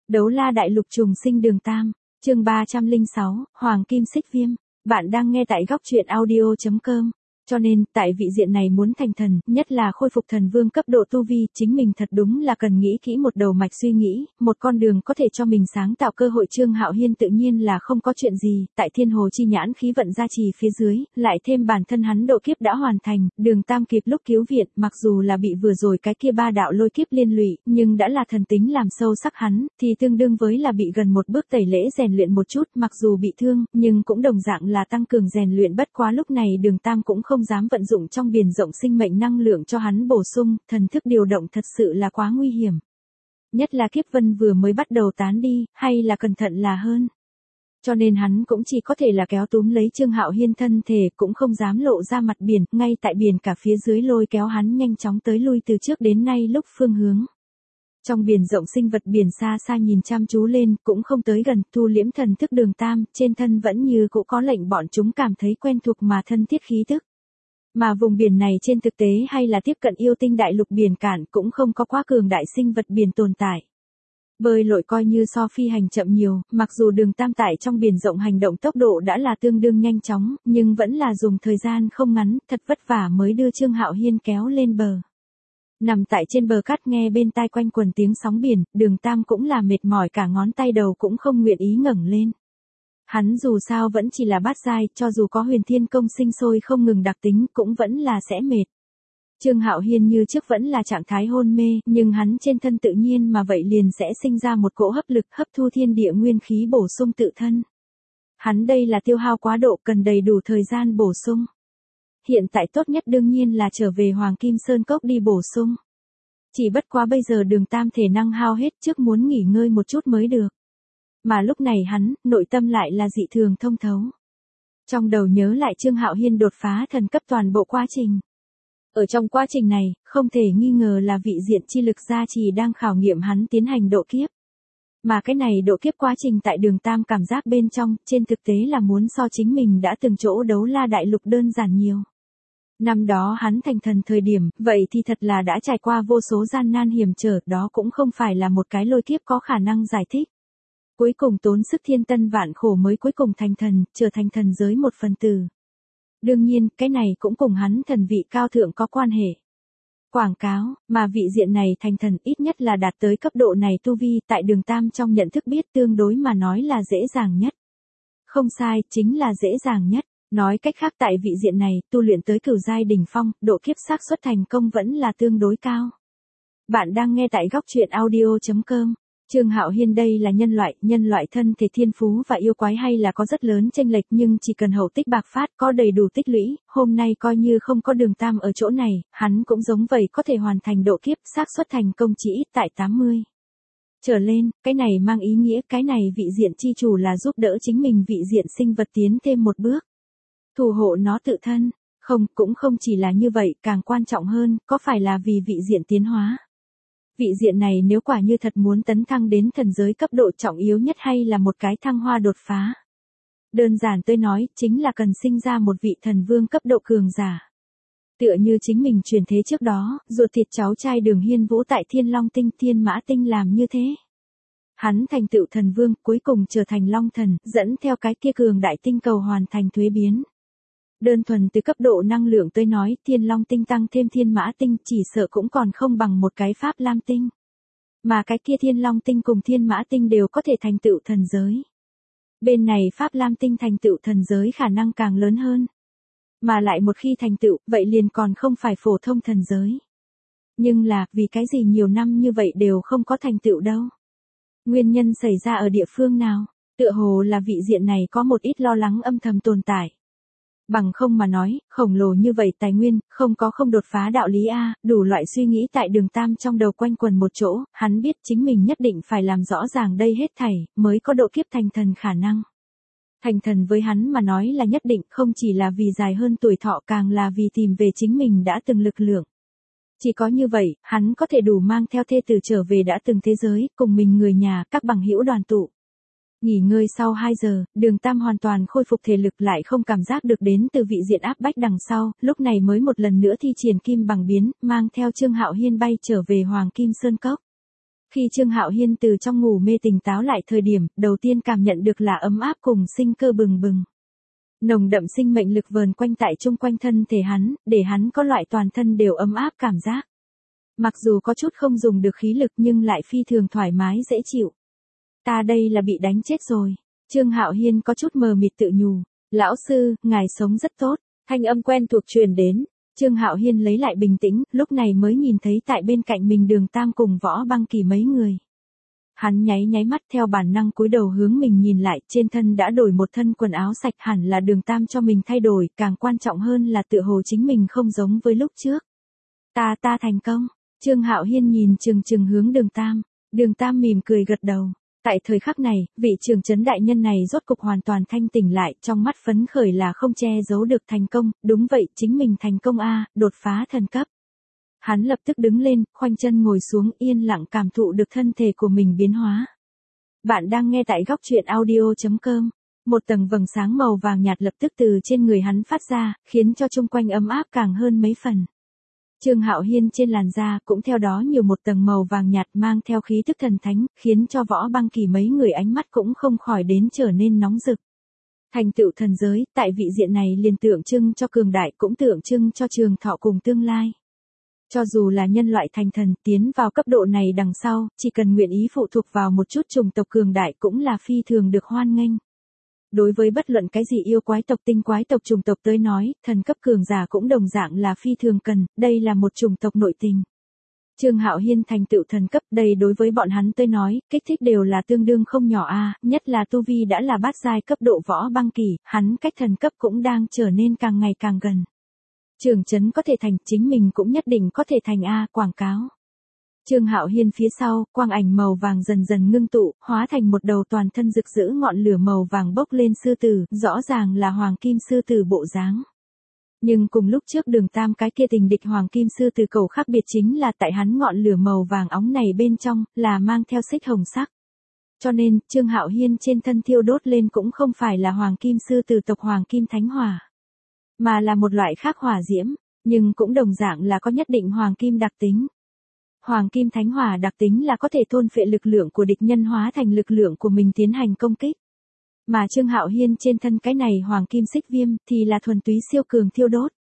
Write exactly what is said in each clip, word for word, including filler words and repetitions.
Đấu la đại lục trùng sinh đường Tam, chương ba trăm lẻ sáu, Hoàng Kim Xích Viêm. Bạn đang nghe tại góc truyện audio chấm com. Cho nên, tại vị diện này muốn thành thần, nhất là khôi phục thần vương cấp độ tu vi, chính mình thật đúng là cần nghĩ kỹ một đầu mạch suy nghĩ, một con đường có thể cho mình sáng tạo cơ hội. Trương Hạo Hiên tự nhiên là không có chuyện gì, tại thiên hồ chi nhãn khí vận gia trì phía dưới, lại thêm bản thân hắn độ kiếp đã hoàn thành, đường Tam kịp lúc cứu viện, mặc dù là bị vừa rồi cái kia ba đạo lôi kiếp liên lụy, nhưng đã là thần tính làm sâu sắc hắn, thì tương đương với là bị gần một bước tẩy lễ rèn luyện một chút, mặc dù bị thương, nhưng cũng đồng dạng là tăng cường rèn luyện. Bất quá lúc này đường Tam cũng không dám vận dụng trong biển rộng sinh mệnh năng lượng cho hắn bổ sung, thần thức điều động thật sự là quá nguy hiểm. Nhất là kiếp vân vừa mới bắt đầu tán đi, hay là cẩn thận là hơn. Cho nên hắn cũng chỉ có thể là kéo túm lấy Trương Hạo Hiên thân thể, cũng không dám lộ ra mặt biển, ngay tại biển cả phía dưới lôi kéo hắn nhanh chóng tới lui từ trước đến nay lúc phương hướng. Trong biển rộng sinh vật biển xa xa nhìn chăm chú lên, cũng không tới gần, thu liễm thần thức đường Tam, trên thân vẫn như cũng có lệnh bọn chúng cảm thấy quen thuộc mà thân thiết khí tức. Mà vùng biển này trên thực tế hay là tiếp cận yêu tinh đại lục biển cạn, cũng không có quá cường đại sinh vật biển tồn tại. Bơi lội coi như so phi hành chậm nhiều, mặc dù đường Tam tại trong biển rộng hành động tốc độ đã là tương đương nhanh chóng, nhưng vẫn là dùng thời gian không ngắn, thật vất vả mới đưa Trương Hạo Hiên kéo lên bờ. Nằm tại trên bờ cát nghe bên tai quanh quần tiếng sóng biển, đường Tam cũng là mệt mỏi cả ngón tay đầu cũng không nguyện ý ngẩng lên. Hắn dù sao vẫn chỉ là bát giai, cho dù có huyền thiên công sinh sôi không ngừng đặc tính cũng vẫn là sẽ mệt. Trương Hạo Hiên như trước vẫn là trạng thái hôn mê, nhưng hắn trên thân tự nhiên mà vậy liền sẽ sinh ra một cỗ hấp lực hấp thu thiên địa nguyên khí bổ sung tự thân. Hắn đây là tiêu hao quá độ, cần đầy đủ thời gian bổ sung. Hiện tại tốt nhất đương nhiên là trở về Hoàng Kim Sơn Cốc đi bổ sung. Chỉ bất quá bây giờ đường Tam thể năng hao hết, trước muốn nghỉ ngơi một chút mới được. Mà lúc này hắn, nội tâm lại là dị thường thông thấu. Trong đầu nhớ lại Trương Hạo Hiên đột phá thần cấp toàn bộ quá trình. Ở trong quá trình này, không thể nghi ngờ là vị diện chi lực gia trì đang khảo nghiệm hắn tiến hành độ kiếp. Mà cái này độ kiếp quá trình tại đường Tam cảm giác bên trong, trên thực tế là muốn so chính mình đã từng chỗ đấu la đại lục đơn giản nhiều. Năm đó hắn thành thần thời điểm, vậy thì thật là đã trải qua vô số gian nan hiểm trở, đó cũng không phải là một cái lôi kiếp có khả năng giải thích. Cuối cùng tốn sức thiên tân vạn khổ mới cuối cùng thành thần, trở thành thần giới một phần tử. Đương nhiên, cái này cũng cùng hắn thần vị cao thượng có quan hệ. Quảng cáo, mà vị diện này thành thần ít nhất là đạt tới cấp độ này tu vi, tại đường Tam trong nhận thức biết tương đối mà nói là dễ dàng nhất. Không sai, chính là dễ dàng nhất. Nói cách khác tại vị diện này, tu luyện tới cửu giai đỉnh phong, độ kiếp xác suất thành công vẫn là tương đối cao. Bạn đang nghe tại góc truyện audio chấm com. Trương Hạo Hiên đây là nhân loại, nhân loại thân thể thiên phú và yêu quái hay là có rất lớn chênh lệch, nhưng chỉ cần hậu tích bạc phát, có đầy đủ tích lũy, hôm nay coi như không có đường Tam ở chỗ này, hắn cũng giống vậy có thể hoàn thành độ kiếp, xác suất thành công chỉ ít tại tám mươi. Trở lên, cái này mang ý nghĩa cái này vị diện chi chủ là giúp đỡ chính mình vị diện sinh vật tiến thêm một bước. Thủ hộ nó tự thân, không, cũng không chỉ là như vậy, càng quan trọng hơn, có phải là vì vị diện tiến hóa. Vị diện này nếu quả như thật muốn tấn thăng đến thần giới cấp độ trọng yếu nhất hay là một cái thăng hoa đột phá. Đơn giản tôi nói, chính là cần sinh ra một vị thần vương cấp độ cường giả. Tựa như chính mình truyền thế trước đó, ruột thịt cháu trai Đường Hiên Vũ tại Thiên Long Tinh Thiên Mã Tinh làm như thế. Hắn thành tựu thần vương, cuối cùng trở thành Long Thần, dẫn theo cái kia cường đại tinh cầu hoàn thành thuế biến. Đơn thuần từ cấp độ năng lượng tôi nói, Thiên Long Tinh tăng thêm Thiên Mã Tinh chỉ sợ cũng còn không bằng một cái Pháp Lam Tinh. Mà cái kia Thiên Long Tinh cùng Thiên Mã Tinh đều có thể thành tựu thần giới. Bên này Pháp Lam Tinh thành tựu thần giới khả năng càng lớn hơn. Mà lại một khi thành tựu, vậy liền còn không phải phổ thông thần giới. Nhưng là, vì cái gì nhiều năm như vậy đều không có thành tựu đâu. Nguyên nhân xảy ra ở địa phương nào? Tựa hồ là vị diện này có một ít lo lắng âm thầm tồn tại. Bằng không mà nói, khổng lồ như vậy tài nguyên, không có không đột phá đạo lý A, đủ loại suy nghĩ tại đường Tam trong đầu quanh quần một chỗ, hắn biết chính mình nhất định phải làm rõ ràng đây hết thảy, mới có độ kiếp thành thần khả năng. Thành thần với hắn mà nói là nhất định, không chỉ là vì dài hơn tuổi thọ, càng là vì tìm về chính mình đã từng lực lượng. Chỉ có như vậy, hắn có thể đủ mang theo thê tử trở về đã từng thế giới, cùng mình người nhà, các bằng hữu đoàn tụ. Nghỉ ngơi sau hai giờ, đường Tam hoàn toàn khôi phục thể lực, lại không cảm giác được đến từ vị diện áp bách đằng sau, lúc này mới một lần nữa thi triển kim bằng biến, mang theo Trương Hạo Hiên bay trở về Hoàng Kim Sơn Cốc. Khi Trương Hạo Hiên từ trong ngủ mê tỉnh táo lại thời điểm, đầu tiên cảm nhận được là ấm áp cùng sinh cơ bừng bừng. Nồng đậm sinh mệnh lực vờn quanh tại chung quanh thân thể hắn, để hắn có loại toàn thân đều ấm áp cảm giác. Mặc dù có chút không dùng được khí lực nhưng lại phi thường thoải mái dễ chịu. Ta đây là bị đánh chết rồi. Trương Hạo Hiên có chút mờ mịt tự nhủ. Lão sư, ngài sống rất tốt. Thanh âm quen thuộc truyền đến. Trương Hạo Hiên lấy lại bình tĩnh, lúc này mới nhìn thấy tại bên cạnh mình Đường Tam cùng Võ Băng Kỳ mấy người. Hắn nháy nháy mắt theo bản năng cúi đầu hướng mình nhìn lại, trên thân đã đổi một thân quần áo sạch, hẳn là Đường Tam cho mình thay đổi, càng quan trọng hơn là tựa hồ chính mình không giống với lúc trước. Ta ta thành công. Trương Hạo Hiên nhìn chừng chừng hướng Đường Tam. Đường Tam mỉm cười gật đầu. Tại thời khắc này, vị trưởng trấn đại nhân này rốt cục hoàn toàn thanh tỉnh lại, trong mắt phấn khởi là không che giấu được thành công, đúng vậy, chính mình thành công a, đột phá thần cấp. Hắn lập tức đứng lên, khoanh chân ngồi xuống, yên lặng cảm thụ được thân thể của mình biến hóa. Bạn đang nghe tại góc truyện audio chấm com. Một tầng vầng sáng màu vàng nhạt lập tức từ trên người hắn phát ra, khiến cho chung quanh ấm áp càng hơn mấy phần. Trương Hạo Hiên trên làn da cũng theo đó nhiều một tầng màu vàng nhạt mang theo khí tức thần thánh, khiến cho Võ Băng Kỳ mấy người ánh mắt cũng không khỏi đến trở nên nóng rực. Thành tựu thần giới, tại vị diện này liền tượng trưng cho cường đại cũng tượng trưng cho trường thọ cùng tương lai. Cho dù là nhân loại thành thần tiến vào cấp độ này đằng sau, chỉ cần nguyện ý phụ thuộc vào một chút chủng tộc cường đại cũng là phi thường được hoan nghênh. Đối với bất luận cái gì yêu quái tộc tinh quái tộc chủng tộc tới nói, thần cấp cường giả cũng đồng dạng là phi thường cần, đây là một chủng tộc nội tình. Trương Hạo Hiên thành tựu thần cấp, đây đối với bọn hắn tới nói, kích thích đều là tương đương không nhỏ a, nhất là tu vi đã là bát giai cấp độ Võ Băng Kỳ, hắn cách thần cấp cũng đang trở nên càng ngày càng gần. Trưởng trấn có thể thành, chính mình cũng nhất định có thể thành a, quảng cáo. Trương Hạo Hiên phía sau, quang ảnh màu vàng dần dần ngưng tụ, hóa thành một đầu toàn thân rực rỡ ngọn lửa màu vàng bốc lên sư tử, rõ ràng là hoàng kim sư tử bộ dáng. Nhưng cùng lúc trước Đường Tam cái kia tình địch hoàng kim sư tử cầu khác biệt chính là tại hắn ngọn lửa màu vàng óng này bên trong, là mang theo xích hồng sắc. Cho nên, Trương Hạo Hiên trên thân thiêu đốt lên cũng không phải là hoàng kim sư tử tộc hoàng kim thánh hỏa, mà là một loại khác hỏa diễm, nhưng cũng đồng dạng là có nhất định hoàng kim đặc tính. Hoàng kim thánh hỏa đặc tính là có thể thôn phệ lực lượng của địch nhân hóa thành lực lượng của mình tiến hành công kích. Mà Trương Hạo Hiên trên thân cái này hoàng kim xích viêm thì là thuần túy siêu cường thiêu đốt.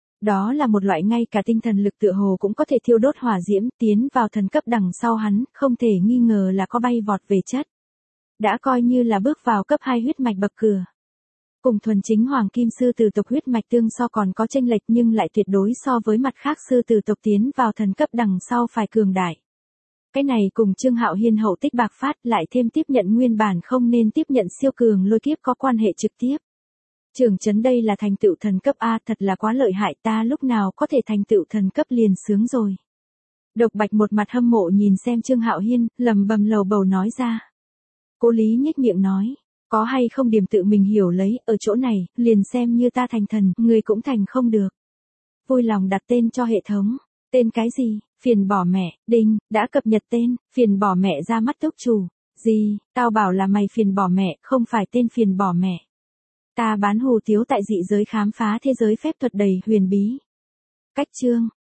Đó là một loại ngay cả tinh thần lực tựa hồ cũng có thể thiêu đốt hỏa diễm, tiến vào thần cấp đằng sau hắn, không thể nghi ngờ là có bay vọt về chất. Đã coi như là bước vào cấp hai huyết mạch bậc cửa. Cùng thuần chính hoàng kim sư tử tộc huyết mạch tương so còn có chênh lệch nhưng lại tuyệt đối so với mặt khác sư tử tộc tiến vào thần cấp đằng sau phải cường đại. Cái này cùng Trương Hạo Hiên hậu tích bạc phát lại thêm tiếp nhận nguyên bản không nên tiếp nhận siêu cường lôi kiếp có quan hệ trực tiếp. Trưởng trấn đây là thành tựu thần cấp A, thật là quá lợi hại, ta lúc nào có thể thành tựu thần cấp liền sướng rồi. Độc Bạch một mặt hâm mộ nhìn xem Trương Hạo Hiên, lầm bầm lầu bầu nói ra. Cố Lý nhếch miệng nói. Có hay không điểm tự mình hiểu lấy, ở chỗ này, liền xem như ta thành thần, người cũng thành không được. Vui lòng đặt tên cho hệ thống. Tên cái gì? Phiền bỏ mẹ, đinh, đã cập nhật tên, phiền bỏ mẹ ra mắt túc chủ. Gì, tao bảo là mày phiền bỏ mẹ, không phải tên phiền bỏ mẹ. Ta bán hù tiếu tại dị giới khám phá thế giới phép thuật đầy huyền bí. Cách chương.